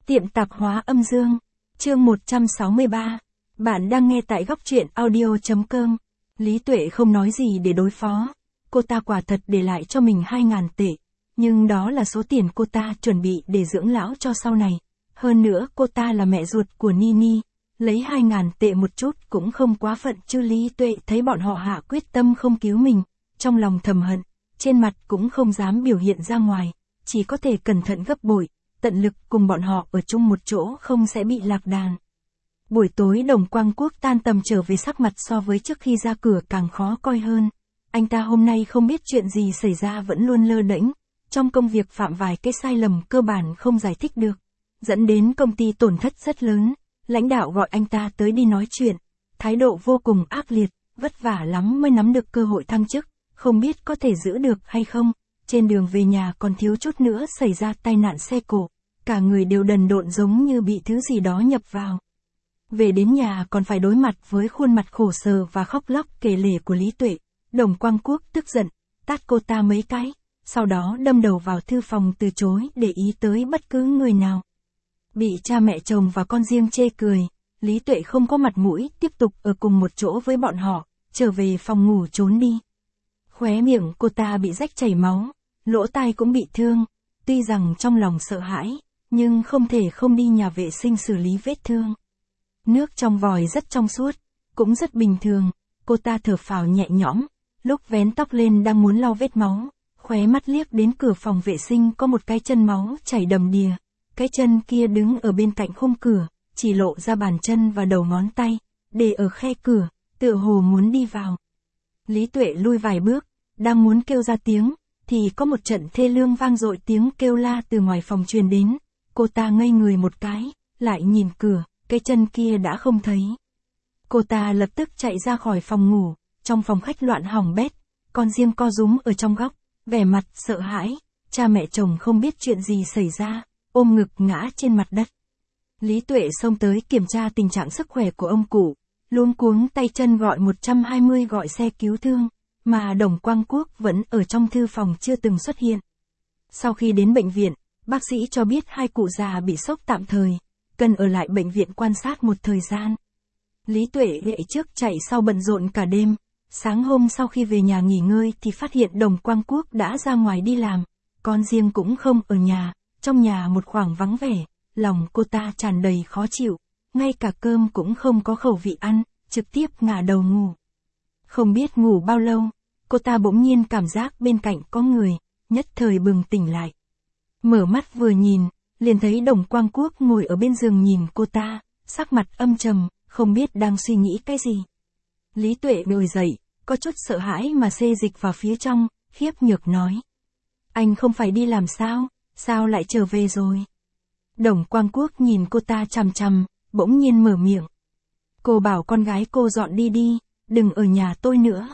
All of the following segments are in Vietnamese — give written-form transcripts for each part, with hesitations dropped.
Tiệm tạp hóa âm dương. Chương 163. Bạn đang nghe tại góc truyện audio.com. Lý Tuệ không nói gì để đối phó. Cô ta quả thật để lại cho mình 2.000 tệ. Nhưng đó là số tiền cô ta chuẩn bị để dưỡng lão cho sau này. Hơn nữa cô ta là mẹ ruột của Nini. Lấy 2.000 tệ một chút cũng không quá phận chứ. Lý Tuệ thấy bọn họ hạ quyết tâm không cứu mình. Trong lòng thầm hận. Trên mặt cũng không dám biểu hiện ra ngoài. Chỉ có thể cẩn thận gấp bội. Tận lực cùng bọn họ ở chung một chỗ không sẽ bị lạc đàn. Buổi tối Đồng Quang Quốc tan tầm trở về, sắc mặt so với trước khi ra cửa càng khó coi hơn. Anh ta hôm nay không biết chuyện gì xảy ra, vẫn luôn lơ đễnh. Trong công việc phạm vài cái sai lầm cơ bản không giải thích được. Dẫn đến công ty tổn thất rất lớn. Lãnh đạo gọi anh ta tới đi nói chuyện. Thái độ vô cùng ác liệt, vất vả lắm mới nắm được cơ hội thăng chức. Không biết có thể giữ được hay không. Trên đường về nhà còn thiếu chút nữa xảy ra tai nạn xe cộ. Cả người đều đần độn giống như bị thứ gì đó nhập vào. Về đến nhà còn phải đối mặt với khuôn mặt khổ sở và khóc lóc kể lể của Lý Tuệ. Đồng Quang Quốc tức giận, tát cô ta mấy cái, sau đó đâm đầu vào thư phòng từ chối để ý tới bất cứ người nào. Bị cha mẹ chồng và con riêng chê cười, Lý Tuệ không có mặt mũi tiếp tục ở cùng một chỗ với bọn họ, trở về phòng ngủ trốn đi. Khóe miệng cô ta bị rách chảy máu, lỗ tai cũng bị thương, tuy rằng trong lòng sợ hãi, nhưng không thể không đi nhà vệ sinh xử lý vết thương. Nước trong vòi rất trong suốt, cũng rất bình thường, cô ta thở phào nhẹ nhõm, lúc vén tóc lên đang muốn lau vết máu, khóe mắt liếc đến cửa phòng vệ sinh có một cái chân máu chảy đầm đìa, cái chân kia đứng ở bên cạnh khung cửa, chỉ lộ ra bàn chân và đầu ngón tay, để ở khe cửa, tựa hồ muốn đi vào. Lý Tuệ lui vài bước, đang muốn kêu ra tiếng, thì có một trận thê lương vang dội tiếng kêu la từ ngoài phòng truyền đến. Cô ta ngây người một cái, lại nhìn cửa, cái chân kia đã không thấy. Cô ta lập tức chạy ra khỏi phòng ngủ, trong phòng khách loạn hỏng bét, con riêng co rúm ở trong góc, vẻ mặt sợ hãi, cha mẹ chồng không biết chuyện gì xảy ra, ôm ngực ngã trên mặt đất. Lý Tuệ xông tới kiểm tra tình trạng sức khỏe của ông cụ, luống cuống tay chân gọi 120 gọi xe cứu thương, mà Đồng Quang Quốc vẫn ở trong thư phòng chưa từng xuất hiện. Sau khi đến bệnh viện, bác sĩ cho biết hai cụ già bị sốc tạm thời, cần ở lại bệnh viện quan sát một thời gian. Lý Tuệ chạy trước chạy sau bận rộn cả đêm, sáng hôm sau khi về nhà nghỉ ngơi thì phát hiện Đồng Quang Quốc đã ra ngoài đi làm, con riêng cũng không ở nhà, trong nhà một khoảng vắng vẻ, lòng cô ta tràn đầy khó chịu, ngay cả cơm cũng không có khẩu vị ăn, trực tiếp ngả đầu ngủ. Không biết ngủ bao lâu, cô ta bỗng nhiên cảm giác bên cạnh có người, nhất thời bừng tỉnh lại. Mở mắt vừa nhìn, liền thấy Đồng Quang Quốc ngồi ở bên giường nhìn cô ta, sắc mặt âm trầm, không biết đang suy nghĩ cái gì. Lý Tuệ ngồi dậy, có chút sợ hãi mà xê dịch vào phía trong, khiếp nhược nói. Anh không phải đi làm sao, sao lại trở về rồi? Đồng Quang Quốc nhìn cô ta chằm chằm, bỗng nhiên mở miệng. Cô bảo con gái cô dọn đi đi, đừng ở nhà tôi nữa.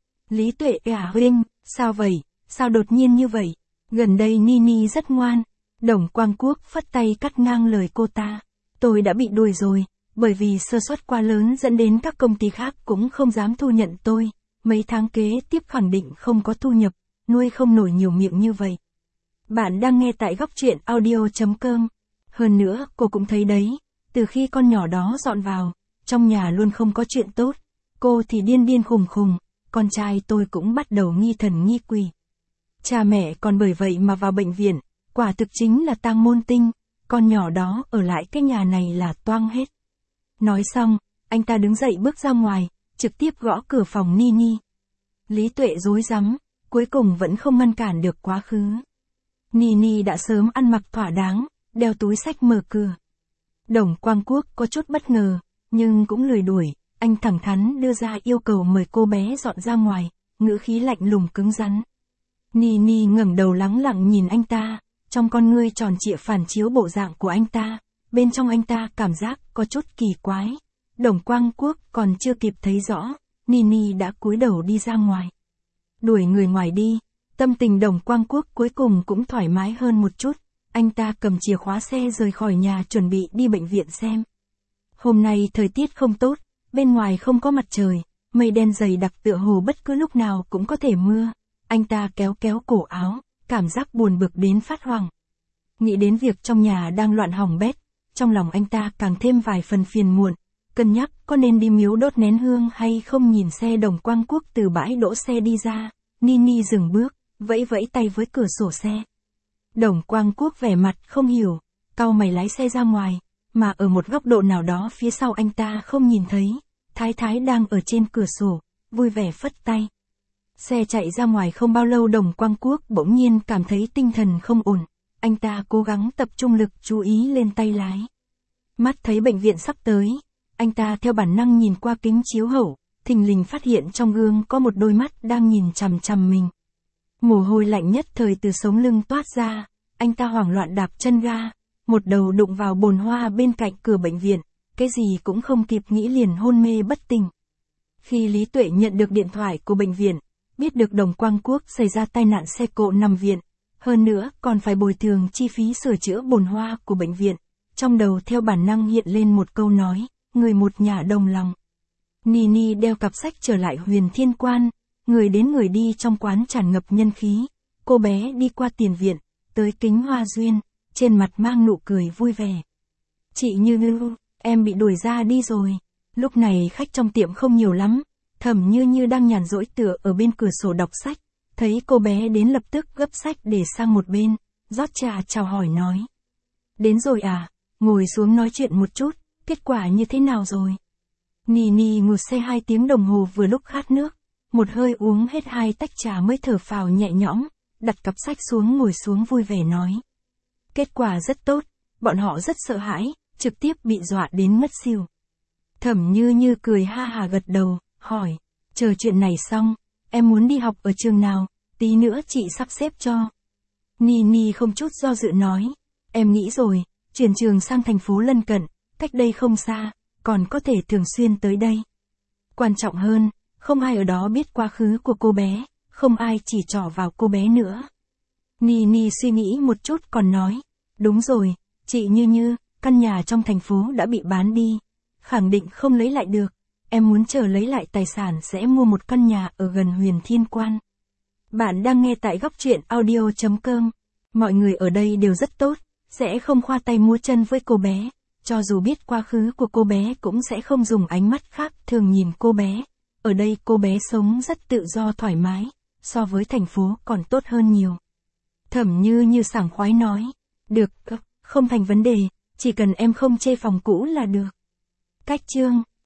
Lý Tuệ huynh, sao vậy, sao đột nhiên như vậy? Gần đây Nini rất ngoan. Đồng Quang Quốc phất tay cắt ngang lời cô ta. Tôi đã bị đuổi rồi, bởi vì sơ suất quá lớn dẫn đến các công ty khác cũng không dám thu nhận tôi. Mấy tháng kế tiếp khẳng định không có thu nhập, nuôi không nổi nhiều miệng như vậy. Bạn đang nghe tại góc truyện audio.com. Hơn nữa, cô cũng thấy đấy, từ khi con nhỏ đó dọn vào, trong nhà luôn không có chuyện tốt. Cô thì điên điên khùng khùng, con trai tôi cũng bắt đầu nghi thần nghi quỷ. Cha mẹ còn bởi vậy mà vào bệnh viện. Quả thực chính là tang môn tinh, con nhỏ đó ở lại cái nhà này là toang hết. Nói xong, anh ta đứng dậy bước ra ngoài, trực tiếp gõ cửa phòng Nini. Lý Tuệ rối rắm, cuối cùng vẫn không ngăn cản được quá khứ. Nini đã sớm ăn mặc thỏa đáng, đeo túi xách mở cửa. Đồng Quang Quốc có chút bất ngờ, nhưng cũng lười đuổi, anh thẳng thắn đưa ra yêu cầu mời cô bé dọn ra ngoài, ngữ khí lạnh lùng cứng rắn. Nini ngẩng đầu lắng lặng nhìn anh ta. Trong con ngươi tròn trịa phản chiếu bộ dạng của anh ta, bên trong anh ta cảm giác có chút kỳ quái. Đồng Quang Quốc còn chưa kịp thấy rõ, Nini đã cúi đầu đi ra ngoài. Đuổi người ngoài đi, tâm tình Đồng Quang Quốc cuối cùng cũng thoải mái hơn một chút, anh ta cầm chìa khóa xe rời khỏi nhà chuẩn bị đi bệnh viện xem. Hôm nay thời tiết không tốt, bên ngoài không có mặt trời, mây đen dày đặc tựa hồ bất cứ lúc nào cũng có thể mưa. Anh ta kéo kéo cổ áo, cảm giác buồn bực đến phát hoảng. Nghĩ đến việc trong nhà đang loạn hỏng bét, trong lòng anh ta càng thêm vài phần phiền muộn, cân nhắc có nên đi miếu đốt nén hương hay không. Nhìn xe Đồng Quang Quốc từ bãi đỗ xe đi ra, Nini dừng bước, vẫy vẫy tay với cửa sổ xe. Đồng Quang Quốc vẻ mặt không hiểu, cau mày lái xe ra ngoài, mà ở một góc độ nào đó phía sau anh ta không nhìn thấy, Thái Thái đang ở trên cửa sổ, vui vẻ phất tay. Xe chạy ra ngoài không bao lâu Đồng Quang Quốc bỗng nhiên cảm thấy tinh thần không ổn, anh ta cố gắng tập trung lực chú ý lên tay lái. Mắt thấy bệnh viện sắp tới, anh ta theo bản năng nhìn qua kính chiếu hậu, thình lình phát hiện trong gương có một đôi mắt đang nhìn chằm chằm mình. Mồ hôi lạnh nhất thời từ sống lưng toát ra, anh ta hoảng loạn đạp chân ga, một đầu đụng vào bồn hoa bên cạnh cửa bệnh viện, cái gì cũng không kịp nghĩ liền hôn mê bất tỉnh. Khi Lý Tuệ nhận được điện thoại của bệnh viện, biết được Đồng Quang Quốc xảy ra tai nạn xe cộ nằm viện, hơn nữa còn phải bồi thường chi phí sửa chữa bồn hoa của bệnh viện, trong đầu theo bản năng hiện lên một câu nói, người một nhà đồng lòng. Nini đeo cặp sách trở lại Huyền Thiên Quan, người đến người đi trong quán tràn ngập nhân khí. Cô bé đi qua tiền viện, tới kính hoa duyên, trên mặt mang nụ cười vui vẻ. Chị Như, em bị đuổi ra đi rồi. Lúc này khách trong tiệm không nhiều lắm, Thẩm Như đang nhàn rỗi tựa ở bên cửa sổ đọc sách, thấy cô bé đến lập tức gấp sách để sang một bên, rót trà chào hỏi nói. Đến rồi à, ngồi xuống nói chuyện một chút, kết quả như thế nào rồi? Nini ngồi xe 2 tiếng đồng hồ vừa lúc khát nước, một hơi uống hết 2 tách trà mới thở phào nhẹ nhõm, đặt cặp sách xuống ngồi xuống vui vẻ nói. Kết quả rất tốt, bọn họ rất sợ hãi, trực tiếp bị dọa đến ngất xỉu. Thẩm Như cười ha hà gật đầu, hỏi, chờ chuyện này xong, em muốn đi học ở trường nào, tí nữa chị sắp xếp cho. Nini không chút do dự nói, em nghĩ rồi, chuyển trường sang thành phố lân cận, cách đây không xa, còn có thể thường xuyên tới đây. Quan trọng hơn, không ai ở đó biết quá khứ của cô bé, không ai chỉ trỏ vào cô bé nữa. Nini suy nghĩ một chút còn nói, đúng rồi, chị Như, căn nhà trong thành phố đã bị bán đi, khẳng định không lấy lại được, em muốn chờ lấy lại tài sản sẽ mua một căn nhà ở gần Huyền Thiên Quan. Bạn đang nghe tại góc truyện audio.com, mọi người ở đây đều rất tốt, sẽ không khoa tay múa chân với cô bé, cho dù biết quá khứ của cô bé cũng sẽ không dùng ánh mắt khác thường nhìn cô bé. Ở đây cô bé sống rất tự do thoải mái, so với thành phố còn tốt hơn nhiều. Thẩm Như sảng khoái nói, được, không thành vấn đề, chỉ cần em không chê phòng cũ là được. Cách chương